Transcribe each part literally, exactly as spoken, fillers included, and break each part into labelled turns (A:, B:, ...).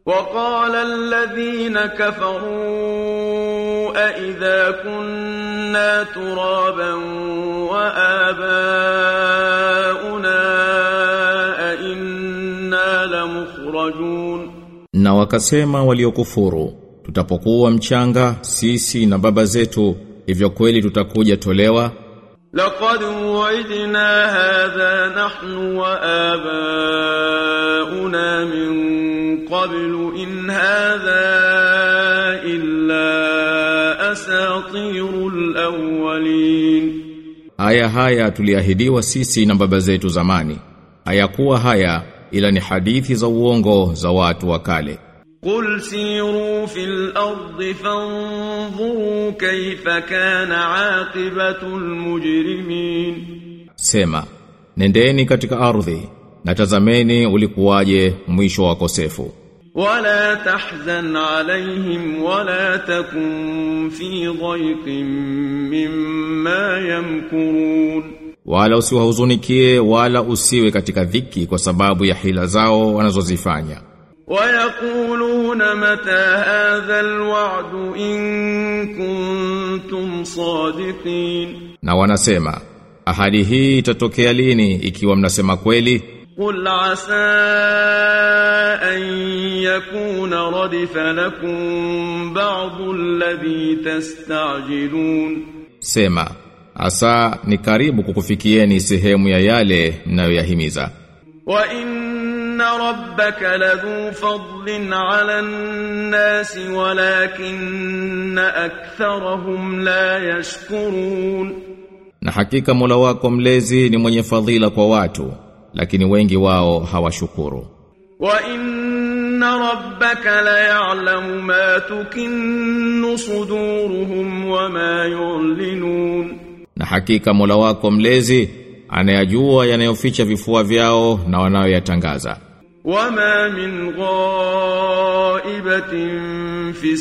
A: وقال الذين كفروا أئذا كنا ترابا وآباؤنا أئنا لمخرجون.
B: Na wakasema waliokufuru, tutapokuwa mchanga sisi na baba zetu, hivyo kweli tutakuja tolewa?
A: لقد وعدنا هذا نحن وآباؤنا من قبل إن هذا إلا أساطير الأولين.
B: Aya haya tuliahidiwa sisi na baba zetu zamani. Hayakuwa haya ila ni hadithi za uongo za watu wa kale.
A: قل سيروا في الأرض فانظروا كيف كان عاقبة المجرمين.
B: Sema, nendeni katika ardhi na tazameni ulikuwaje mwisho wa wakosefu.
A: ولا تحزن عليهم ولا تكن في ضيق مما يمكرون.
B: Wala usiwahuzunikie wala usiwe katika dhiki kwa sababu ya hila zao wanazozifanya.
A: ويقولون متى هذا الوعد إن كنتم صادقين.
B: Na wanasema, ahadi hii itatokea lini ikiwa mnasema kweli?
A: قل عسى أن يكون ردف لكم بعض الذي تستعجلون.
B: Sema, asa ni karibu kukufikieni sehemu ya yale mnayoyahimiza.
A: وإن ربك لذو فضل على الناس ولكن أكثرهم لا يشكرون.
B: Na hakika Mola wako mlezi ni mwenye fadhila kwa watu, lakini wengi wao hawashukuru.
A: وإن ربك ليعلم ما تكن صدورهم وما يعلنون.
B: Na hakika Mola wako mlezi anayajua yanayoficha vifua vyao na wanayoyatangaza.
A: وما من غائبة في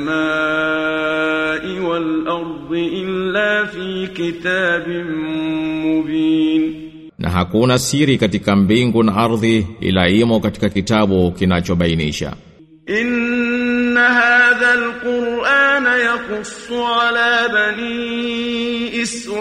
A: السماء والأرض إلا في كتاب مبين.
B: Na hakuna siri katika mbingu na ardhi ila imo katika kitabu kinachobainisha.
A: إن هذا القرآن يقص على بني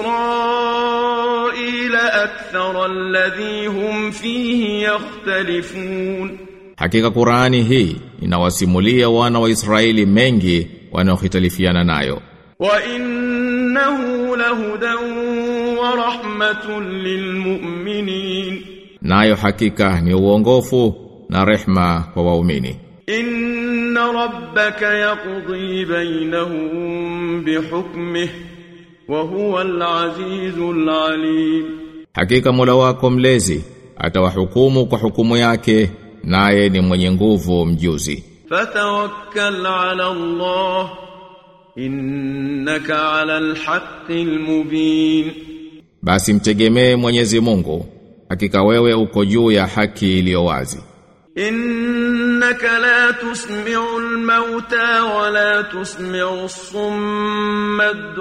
A: إسرائيل أكثر الذي هم فيه يختلفون.
B: Hakika Qur'ani hii inawasimulia wana wa Israeli mengi wanaokhitalifiana nayo.
A: وإنه لهدى ورحمة للمؤمنين.
B: Nayo hakika ni uongofu na rehma kwa waumini.
A: إن ربك يقضي بينهم بحكمه وهو العزيز العليم.
B: Hakika Mola wako mlezi atawahukumu kwa hukumu yake, naye ni mwenye nguvu mjuzi.
A: فتوكل على الله إنك على الحق المبين.
B: Basi mtegemee Mwenyezi Mungu, hakika wewe uko juu ya haki iliyo wazi.
A: إنك لا تسمع الموتى ولا تسمع الصم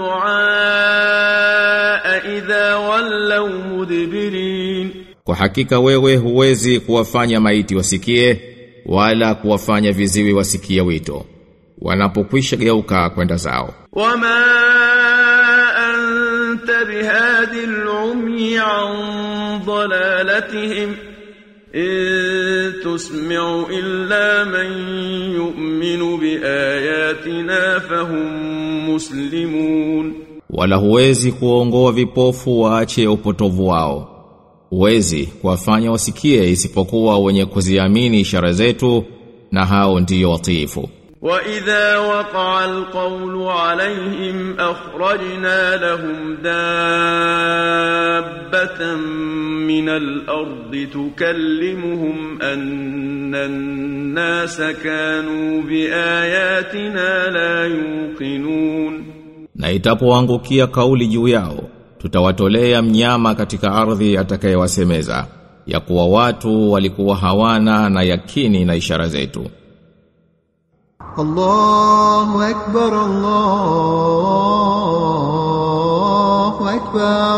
A: الدعاء إذا ولوا مدبرين.
B: Kwa hakika wewe huwezi kuwafanya maiti wasikie wala kuwafanya viziwi wasikie wito wanapokwisha geuka kwenda zao.
A: وما أنت بهادي العمي عن ضلالتهم إن تسمع إلا من يؤمن بآياتنا فهم مسلمون.
B: Wala huwezi kuongoa vipofu waache upotovu wao. Huwezi kuwafanya wasikie isipokuwa wenye kuziamini ishara zetu, na hao ndiyo watiifu.
A: وإذا وقع القول عليهم أخرجنا لهم دابة من الأرض تكلمهم أن الناس كانوا بآياتنا لا يوقنون.
B: Na itapoangukia kauli juu yao, tutawatolea mnyama katika ardhi atakayewasemeza ya kuwa watu walikuwa hawana na yakini na ishara zetu.
C: الله أكبر الله أكبر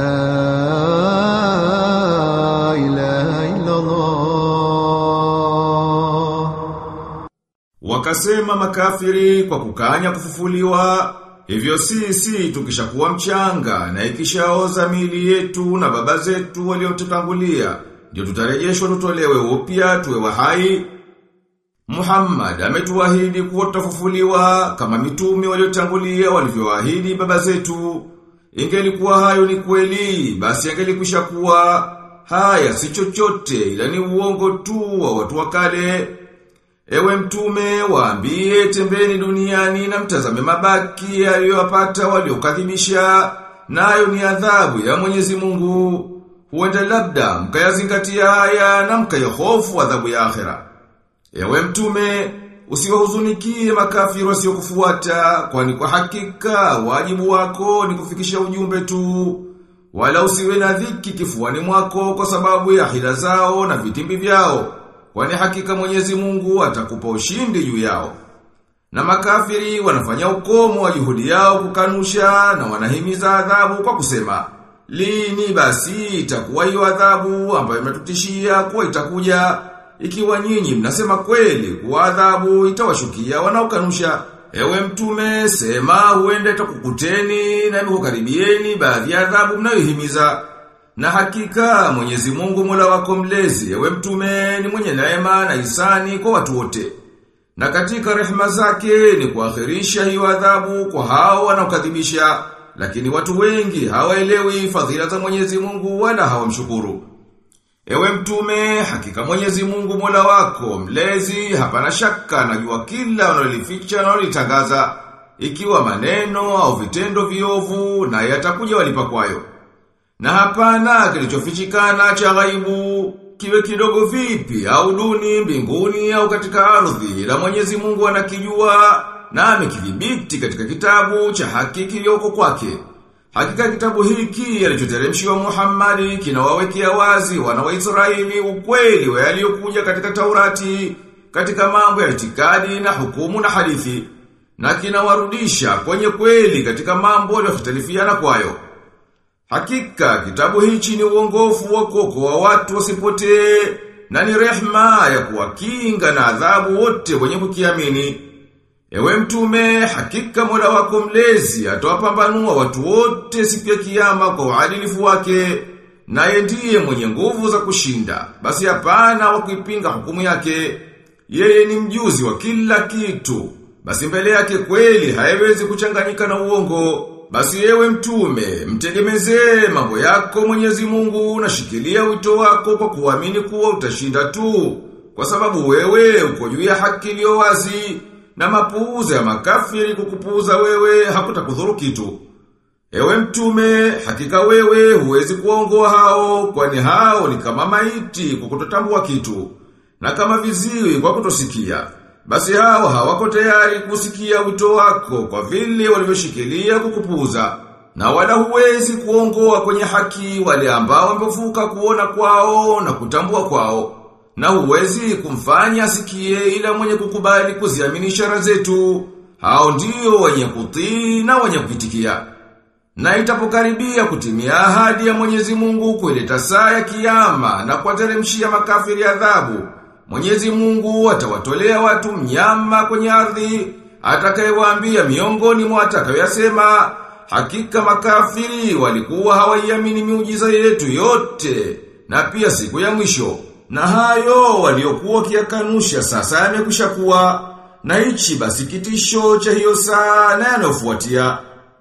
C: لا إله إلا الله.
D: wakasema makafiri kwa kukanya kufufuliwa, hivyo sisi tukishakuwa mchanga na ikishaoza miili yetu na baba zetu waliotutangulia, ndio tutarejeshwa tutolewe upya tuwe wahai. Muhammad ametuahidi kuwa tutafufuliwa kama mitume waliotangulia walivyoahidi baba zetu. Ingelikuwa hayo ni kweli, basi angelikwisha kuwa haya si chochote ila ni uongo tu wa watu wa kale. Ewe mtume, waambie tembeni duniani na mtazame mabaki yaliyowapata waliokadhibisha, nayo ni adhabu ya Mwenyezi Mungu. Huenda labda mkayazingatia haya na mkayahofu adhabu ya akhera. Ewe mtume, usiwahuzunikie makafiri wasiokufuata, kwani kwa hakika wajibu wako ni kufikisha ujumbe tu. Wala usiwe na dhiki kifuani mwako kwa sababu ya hila zao na vitimbi vyao, kwani hakika Mwenyezi Mungu atakupa ushindi juu yao. Na makafiri wanafanya ukomo wa juhudi yao kukanusha na wanahimiza adhabu kwa kusema, lini basi itakuwa hiyo adhabu ambayo imetutishia kuwa itakuja? Ikiwa nyinyi mnasema kweli kuwa adhabu itawashukia wanaokanusha, ewe mtume, sema huenda itakukuteni na imekukaribieni baadhi ya adhabu mnayohimiza. Na hakika Mwenyezi Mungu Mola wako mlezi, ewe mtume, ni mwenye neema na ihsani kwa watu wote. Na katika rehema zake ni kuakhirisha hiyo adhabu kwa hao wanaokadhibisha, lakini watu wengi hawaelewi fadhila za Mwenyezi Mungu wala hawamshukuru. Ewe mtume, hakika Mwenyezi Mungu Mola wako mlezi hapana shaka anajua kila unalolificha na unalitangaza, ikiwa maneno au vitendo viovu, na yatakuja walipa kwayo. Na hapana kilichofichikana cha ghaibu, kiwe kidogo vipi au duni mbinguni au katika ardhi, ila Mwenyezi Mungu anakijua na amekidhibiti katika kitabu cha haki kilioko kwake. Hakika kitabu hiki alichoteremshiwa Muhammad kinawawekea wazi wana wa Israeli ukweli wa yaliyokuja katika Taurati, katika mambo ya itikadi na hukumu na hadithi, na kinawarudisha kwenye kweli katika mambo yaliyohtalifiana kwayo. Hakika kitabu hichi ni uongofu wa koko wa watu wasipotee, na ni rehema ya kuwakinga na adhabu wote wenye kukiamini. Ewe mtume, hakika Mola wako mlezi atawapambanua watu wote siku ya kiyama kwa uadilifu wake, naye ndiye mwenye nguvu za kushinda, basi hapana wa kuipinga hukumu yake. Yeye ni mjuzi wa kila kitu, basi mbele yake kweli haiwezi kuchanganyika na uongo. Basi ewe mtume, mtegemezee mambo yako Mwenyezi Mungu na shikilia wito wako kwa kuamini kuwa utashinda tu, kwa sababu wewe uko juu ya haki iliyo wazi, na mapuuza ya makafiri kukupuuza wewe hakutakudhuru kitu. Ewe mtume, hakika wewe huwezi kuongoa hao, kwani hao ni kama maiti kwa kutotambua kitu, na kama viziwi kwa kutosikia. Basi hao hawako tayari kusikia wito wako kwa vile walivyoshikilia kukupuuza, na wala huwezi kuongoa kwenye haki wale ambao wamefuka kuona kwao na kutambua kwao. Na huwezi kumfanya asikie ila mwenye kukubali kuziamini ishara zetu. Hao ndio wenye kutii na wenye kuitikia. Na itapokaribia kutimia ahadi ya Mwenyezi Mungu kuileta saa ya kiyama na kuwateremshia makafiri adhabu, Mwenyezi Mungu atawatolea watu mnyama kwenye ardhi, atakayewaambia miongoni mwa atakayoyasema, hakika makafiri walikuwa hawaiamini miujiza yetu yote, na pia siku ya mwisho. Na hayo waliokuwa kiakanusha sasa yamekwisha kuwa, na hichi basi kitisho cha hiyo saa na yanayofuatia.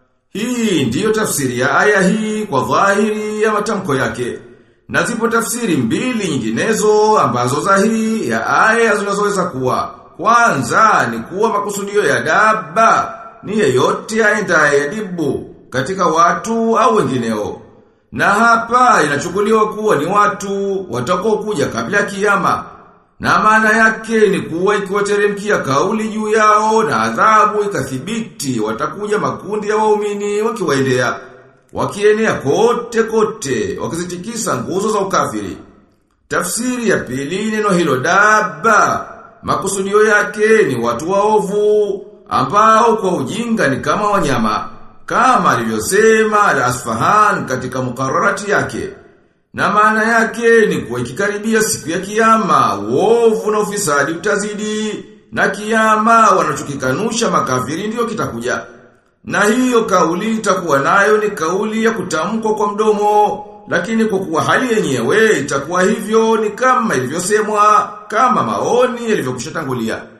D: Hii ndiyo tafsiri ya aya hii kwa dhahiri ya matamko yake. Na zipo tafsiri mbili nyinginezo ambazo za hii ya aya zinazoweza kuwa. Kwanza ni kuwa makusudio ya dabba ni yeyote aendaye dibu katika watu au wengineo. Na hapa inachukuliwa kuwa ni watu watakao kuja kabla ya kiyama. Na maana yake ni kuwa ikiwateremkia kauli juu yao na adhabu ikathibiti, watakuja makundi ya waumini wakiwaendea, wakienea kote kote, wakizitikisa nguzo za ukafiri. Tafsiri ya pili neno hilo dabba, makusudio yake ni watu waovu ambao kwa ujinga ni kama wanyama, kama alivyosema Al-Asfahan katika mukararati yake. Na maana yake ni kuwa ikikaribia siku ya kiyama, uovu na ufisadi utazidi, na kiyama wanachokikanusha makafiri ndio kitakuja. Na hiyo kauli itakuwa nayo ni kauli ya kutamkwa kwa mdomo, lakini kwa kuwa hali yenyewe itakuwa hivyo ni kama ilivyosemwa, kama maoni yalivyokushatangulia.